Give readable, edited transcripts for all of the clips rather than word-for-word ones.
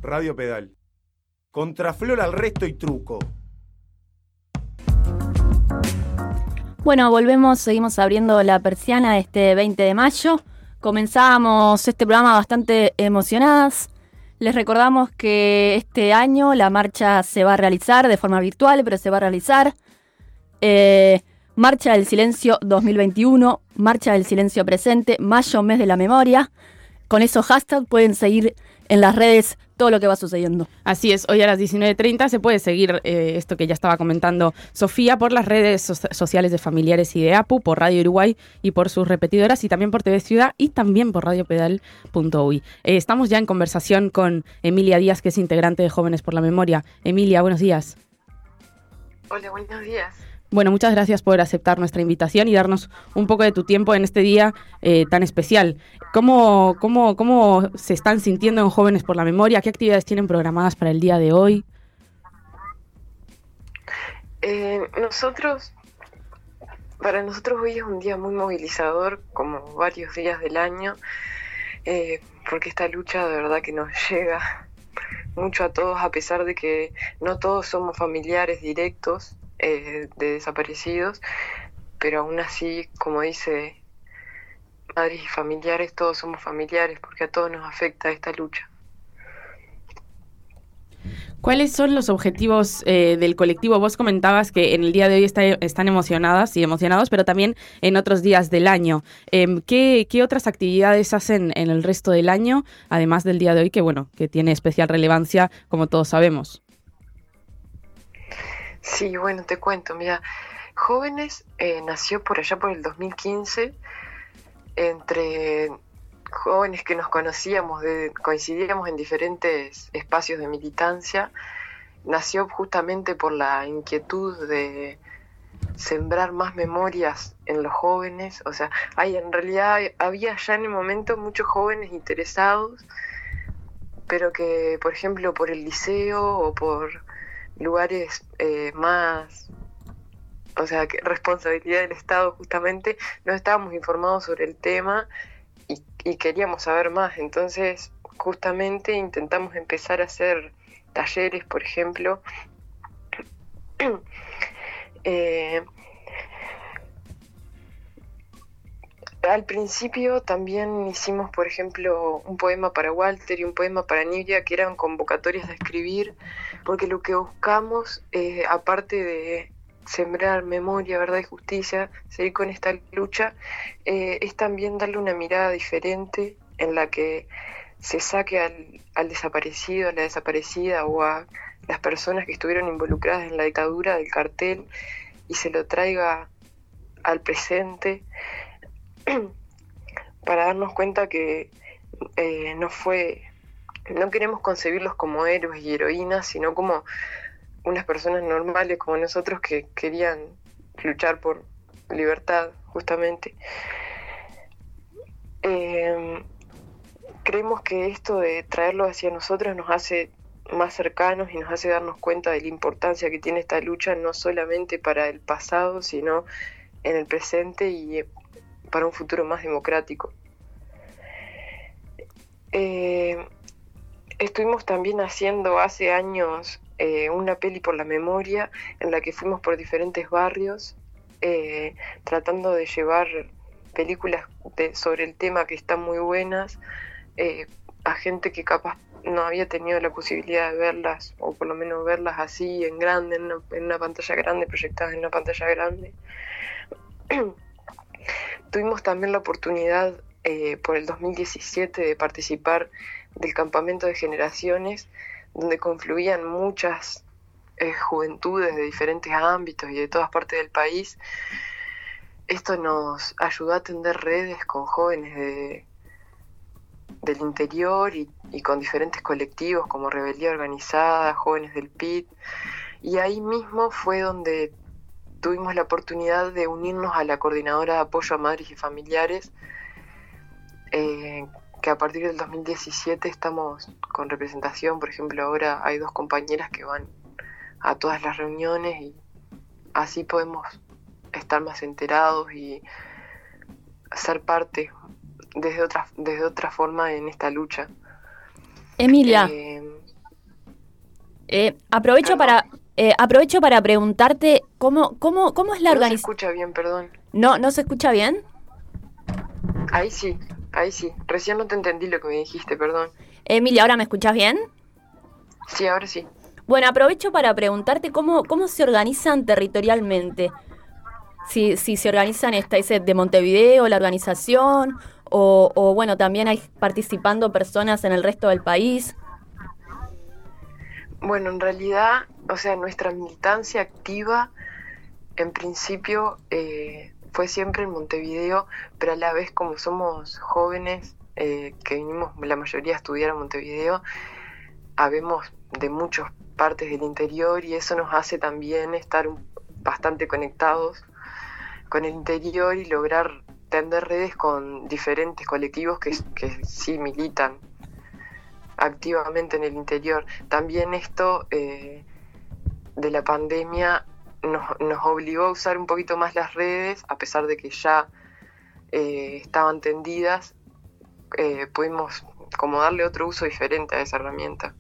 Radio Pedal. Contraflor al resto y truco. Bueno, volvemos, seguimos abriendo la persiana este 20 de mayo. Comenzamos este programa bastante emocionadas. Les recordamos que este año la marcha se va a realizar de forma virtual, pero se va a realizar. Marcha del Silencio 2021, Marcha del Silencio Presente, Mayo, Mes de la Memoria. Con esos hashtags pueden seguir en las redes todo lo que va sucediendo. Así es, hoy a las 19:30 se puede seguir esto que ya estaba comentando Sofía por las redes sociales de Familiares y de APU, por Radio Uruguay y por sus repetidoras, y también por TV Ciudad y también por radiopedal.uy. Estamos ya en conversación con Emilia Díaz, que es integrante de Jóvenes por la Memoria. Emilia, buenos días. Hola, buenos días. Bueno, muchas gracias por aceptar nuestra invitación y darnos un poco de tu tiempo en este día tan especial. ¿Cómo se están sintiendo en Jóvenes por la Memoria? ¿Qué actividades tienen programadas para el día de hoy? Para nosotros hoy es un día muy movilizador, como varios días del año, porque esta lucha de verdad que nos llega mucho a todos, a pesar de que no todos somos familiares directos de desaparecidos, pero aún así, como dice Madres y Familiares, todos somos familiares porque a todos nos afecta esta lucha. ¿Cuáles son los objetivos del colectivo? Vos comentabas que en el día de hoy están emocionadas y emocionados, pero también en otros días del año. ¿Qué otras actividades hacen en el resto del año, además del día de hoy, que tiene especial relevancia, como todos sabemos? Sí, bueno, te cuento, mira, Jóvenes nació por allá por el 2015, entre jóvenes que nos conocíamos, coincidíamos en diferentes espacios de militancia. Nació justamente por la inquietud de sembrar más memorias en los jóvenes. O sea, en realidad había ya en el momento muchos jóvenes interesados, pero que, por ejemplo, por el liceo o por lugares más, o sea, que responsabilidad del Estado justamente, no estábamos informados sobre el tema y queríamos saber más. Entonces justamente intentamos empezar a hacer talleres, por ejemplo. Al principio también hicimos, por ejemplo, un poema para Walter y un poema para Nidia, que eran convocatorias de escribir, porque lo que buscamos, aparte de sembrar memoria, verdad y justicia, seguir con esta lucha, es también darle una mirada diferente en la que se saque al desaparecido, a la desaparecida o a las personas que estuvieron involucradas en la dictadura del cartel y se lo traiga al presente, para darnos cuenta que no queremos concebirlos como héroes y heroínas, sino como unas personas normales como nosotros que querían luchar por libertad, justamente. Creemos que esto de traerlo hacia nosotros nos hace más cercanos y nos hace darnos cuenta de la importancia que tiene esta lucha, no solamente para el pasado, sino en el presente y para un futuro más democrático. Estuvimos también haciendo hace años una peli por la memoria en la que fuimos por diferentes barrios tratando de llevar películas sobre el tema que están muy buenas a gente que capaz no había tenido la posibilidad de verlas, o por lo menos verlas así en grande, en una pantalla grande, proyectadas en una pantalla grande. Tuvimos también la oportunidad por el 2017 de participar del campamento de generaciones, donde confluían muchas juventudes de diferentes ámbitos y de todas partes del país. Esto nos ayudó a tender redes con jóvenes del interior y con diferentes colectivos como Rebeldía Organizada, Jóvenes del PIT, y ahí mismo fue donde tuvimos la oportunidad de unirnos a la Coordinadora de Apoyo a Madres y Familiares, que a partir del 2017 estamos con representación. Por ejemplo, ahora hay 2 compañeras que van a todas las reuniones y así podemos estar más enterados y ser parte desde otra forma en esta lucha. Emilia, Aprovecho para preguntarte cómo es la No se organización. escucha bien, perdón. ¿No se escucha bien? Ahí sí. Recién no te entendí lo que me dijiste, perdón. Emilia, ¿ahora me escuchás bien? Sí, ahora sí. Bueno, aprovecho para preguntarte cómo se organizan territorialmente. Si se organizan de Montevideo, la organización, o bueno, también hay participando personas en el resto del país. Bueno, en realidad, o sea, nuestra militancia activa, en principio, fue siempre en Montevideo, pero a la vez, como somos jóvenes, que vinimos la mayoría a estudiar a Montevideo, habemos de muchas partes del interior y eso nos hace también estar bastante conectados con el interior y lograr tender redes con diferentes colectivos que sí militan activamente en el interior. También esto de la pandemia nos obligó a usar un poquito más las redes, a pesar de que ya estaban tendidas, pudimos como darle otro uso diferente a esa herramienta.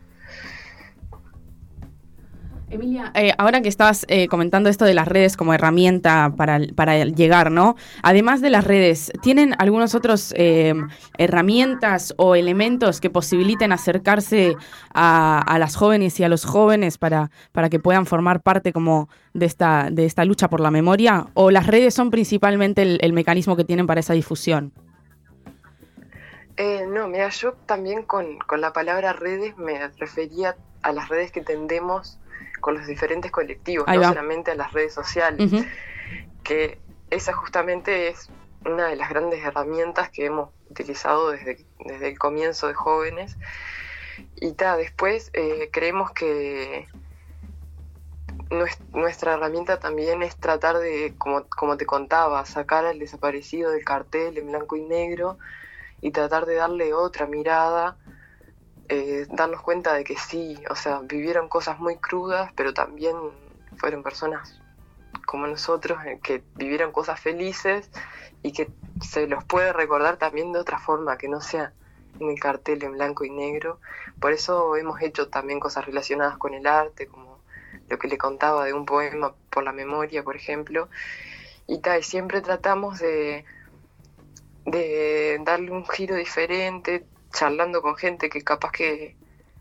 Emilia, ahora que estabas comentando esto de las redes como herramienta para llegar, ¿no? Además de las redes, ¿tienen algunos otros herramientas o elementos que posibiliten acercarse a las jóvenes y a los jóvenes para que puedan formar parte como de esta lucha por la memoria? ¿O las redes son principalmente el mecanismo que tienen para esa difusión? No, mira, yo también con la palabra redes me refería a las redes que tendemos con los diferentes colectivos, no solamente a las redes sociales, que esa justamente es una de las grandes herramientas que hemos utilizado desde el comienzo de jóvenes. Y después creemos que nuestra herramienta también es tratar de, como te contaba, sacar al desaparecido del cartel en blanco y negro y tratar de darle otra mirada, darnos cuenta de que sí, o sea, vivieron cosas muy crudas, pero también fueron personas como nosotros que vivieron cosas felices y que se los puede recordar también de otra forma, que no sea en el cartel en blanco y negro. Por eso hemos hecho también cosas relacionadas con el arte, como lo que le contaba de un poema por la memoria, por ejemplo, y siempre tratamos de darle un giro diferente, charlando con gente que capaz que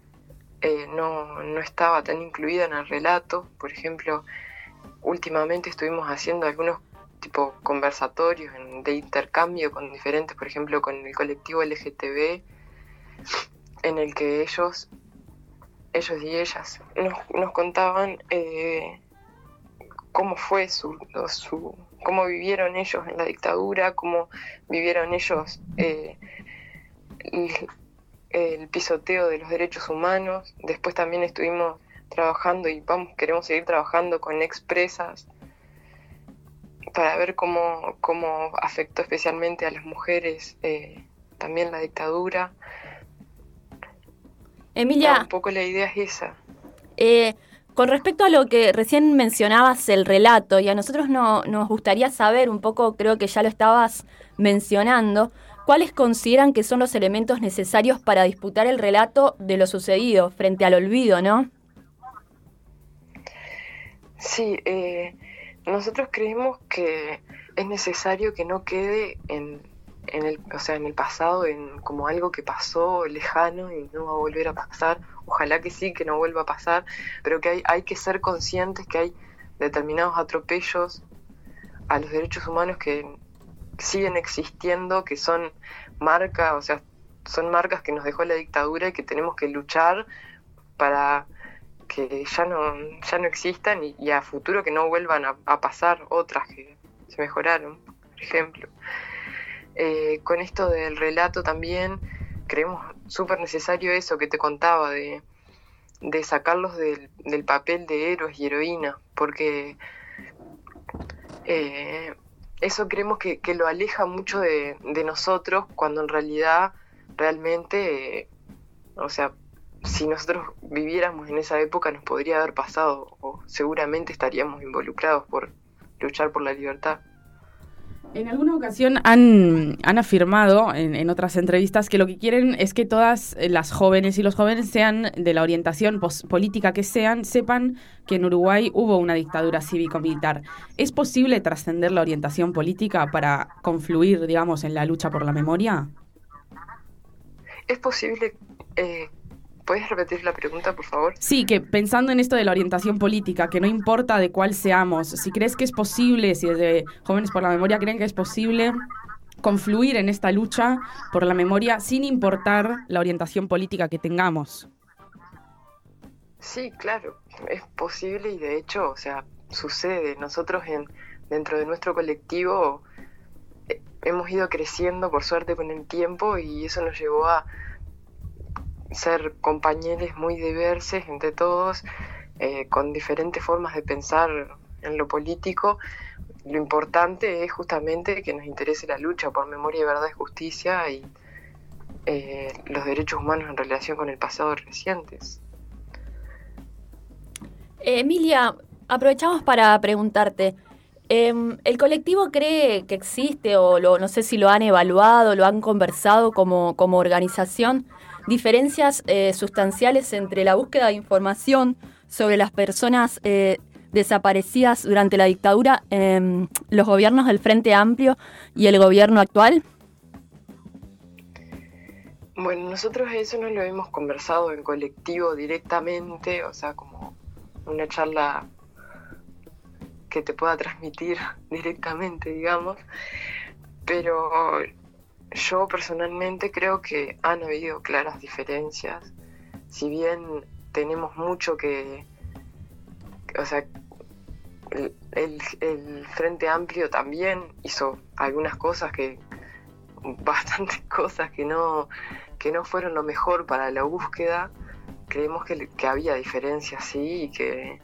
no estaba tan incluida en el relato. Por ejemplo, últimamente estuvimos haciendo algunos tipo conversatorios de intercambio con diferentes, por ejemplo con el colectivo LGTB, en el que ellos y ellas nos contaban cómo fue cómo vivieron ellos en la dictadura, cómo vivieron ellos el pisoteo de los derechos humanos. Después también estuvimos trabajando y queremos seguir trabajando con expresas para ver cómo afectó especialmente a las mujeres también la dictadura. Emilia, un poco la idea es esa. Con respecto a lo que recién mencionabas, el relato, y a nosotros nos gustaría saber un poco, creo que ya lo estabas mencionando, ¿cuáles consideran que son los elementos necesarios para disputar el relato de lo sucedido frente al olvido, no? Sí, nosotros creemos que es necesario que no quede en el pasado, como algo que pasó lejano y no va a volver a pasar. Ojalá que sí, que no vuelva a pasar, pero que hay que ser conscientes que hay determinados atropellos a los derechos humanos que siguen existiendo, que son marcas, o sea, son marcas que nos dejó la dictadura y que tenemos que luchar para que ya no existan y a futuro que no vuelvan a pasar otras que se mejoraron, por ejemplo. Con esto del relato también creemos súper necesario eso que te contaba, de sacarlos del papel de héroes y heroínas, porque eso creemos que lo aleja mucho de nosotros, cuando en realidad realmente, o sea, si nosotros viviéramos en esa época nos podría haber pasado, o seguramente estaríamos involucrados por luchar por la libertad. En alguna ocasión han afirmado en otras entrevistas que lo que quieren es que todas las jóvenes y los jóvenes, sean de la orientación política que sean, sepan que en Uruguay hubo una dictadura cívico-militar. ¿Es posible trascender la orientación política para confluir, digamos, en la lucha por la memoria? Es posible... ¿Puedes repetir la pregunta, por favor? Sí, que pensando en esto de la orientación política, que no importa de cuál seamos, si crees que es posible, si desde Jóvenes por la Memoria creen que es posible confluir en esta lucha por la memoria sin importar la orientación política que tengamos. Sí, claro, es posible y de hecho, o sea, sucede. Nosotros dentro de nuestro colectivo hemos ido creciendo, por suerte, con el tiempo, y eso nos llevó a ser compañeros muy diversos entre todos, con diferentes formas de pensar en lo político. Lo importante es justamente que nos interese la lucha por memoria, verdad y justicia, y los derechos humanos en relación con el pasado recientes. Emilia, aprovechamos para preguntarte, ¿el colectivo cree que existe, o no sé si lo han evaluado, lo han conversado como organización, diferencias sustanciales entre la búsqueda de información sobre las personas desaparecidas durante la dictadura, los gobiernos del Frente Amplio y el gobierno actual? Bueno, nosotros eso no lo hemos conversado en colectivo directamente, o sea, como una charla que te pueda transmitir directamente, digamos, pero yo personalmente creo que han habido claras diferencias. Si bien tenemos mucho o sea, el Frente Amplio también hizo algunas cosas bastantes cosas que no fueron lo mejor para la búsqueda. Creemos que había diferencias, sí, y que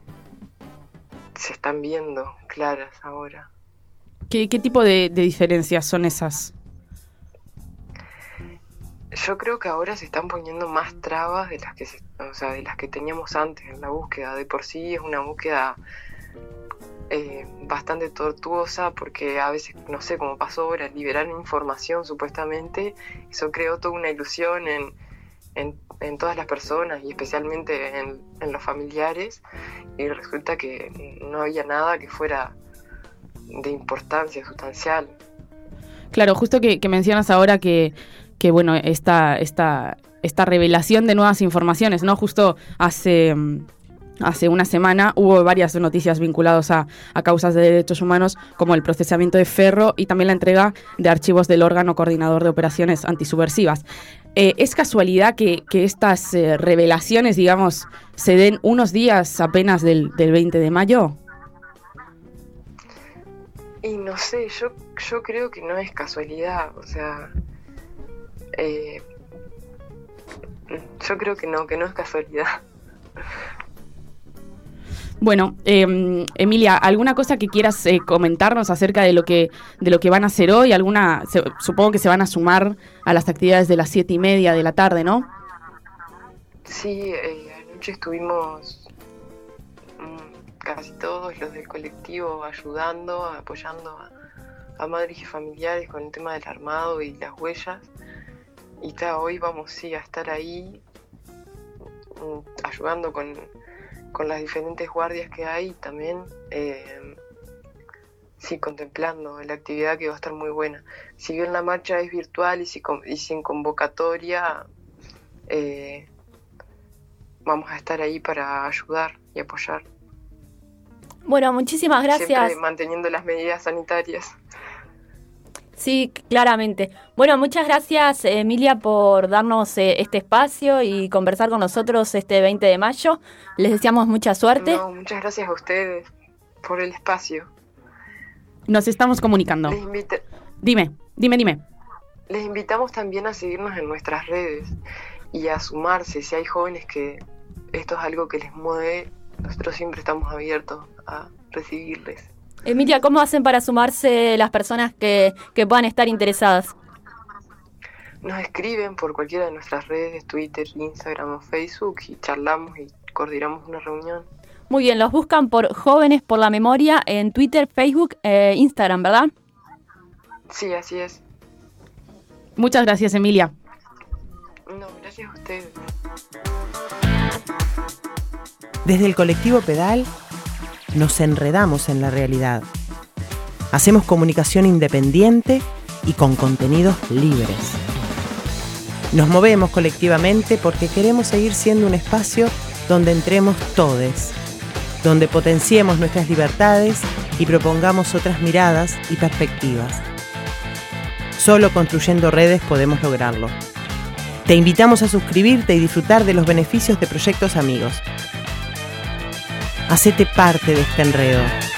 se están viendo claras ahora. ¿Qué tipo de diferencias son esas? Yo creo que ahora se están poniendo más trabas de las que teníamos antes en la búsqueda. De por sí es una búsqueda bastante tortuosa, porque a veces, no sé, como pasó ahora, liberaron información supuestamente, eso creó toda una ilusión en todas las personas y especialmente en los familiares, y resulta que no había nada que fuera de importancia sustancial. Claro, justo que mencionas ahora que bueno, esta revelación de nuevas informaciones, ¿no? Justo hace una semana hubo varias noticias vinculadas a causas de derechos humanos, como el procesamiento de Ferro y también la entrega de archivos del órgano coordinador de operaciones antisubversivas. ¿Es casualidad que estas revelaciones, digamos, se den unos días apenas del 20 de mayo? Y no sé, yo creo que no es casualidad, o sea... yo creo que no es casualidad. Bueno, Emilia, ¿alguna cosa que quieras comentarnos acerca de lo que van a hacer hoy? Supongo que se van a sumar a las actividades de las 7:30 de la tarde, ¿no? Sí, anoche estuvimos casi todos los del colectivo ayudando, apoyando a madres y familiares con el tema del armado y las huellas. Y hoy vamos a estar ahí ayudando con las diferentes guardias que hay, y también contemplando la actividad, que va a estar muy buena. Si bien la marcha es virtual y sin convocatoria, vamos a estar ahí para ayudar y apoyar. Bueno, muchísimas gracias. Siempre manteniendo las medidas sanitarias. Sí, claramente. Bueno, muchas gracias, Emilia, por darnos este espacio y conversar con nosotros este 20 de mayo. Les deseamos mucha suerte. No, muchas gracias a ustedes por el espacio. Nos estamos comunicando. Dime. Les invitamos también a seguirnos en nuestras redes y a sumarse. Si hay jóvenes que esto es algo que les mueve, nosotros siempre estamos abiertos a recibirles. Emilia, ¿cómo hacen para sumarse las personas que puedan estar interesadas? Nos escriben por cualquiera de nuestras redes, Twitter, Instagram o Facebook, y charlamos y coordinamos una reunión. Muy bien, los buscan por Jóvenes por la Memoria en Twitter, Facebook e Instagram, ¿verdad? Sí, así es. Muchas gracias, Emilia. No, gracias a ustedes. Desde el colectivo Pedal nos enredamos en la realidad. Hacemos comunicación independiente y con contenidos libres. Nos movemos colectivamente porque queremos seguir siendo un espacio donde entremos todes, donde potenciemos nuestras libertades y propongamos otras miradas y perspectivas. Solo construyendo redes podemos lograrlo. Te invitamos a suscribirte y disfrutar de los beneficios de Proyectos Amigos. Hacete parte de este enredo.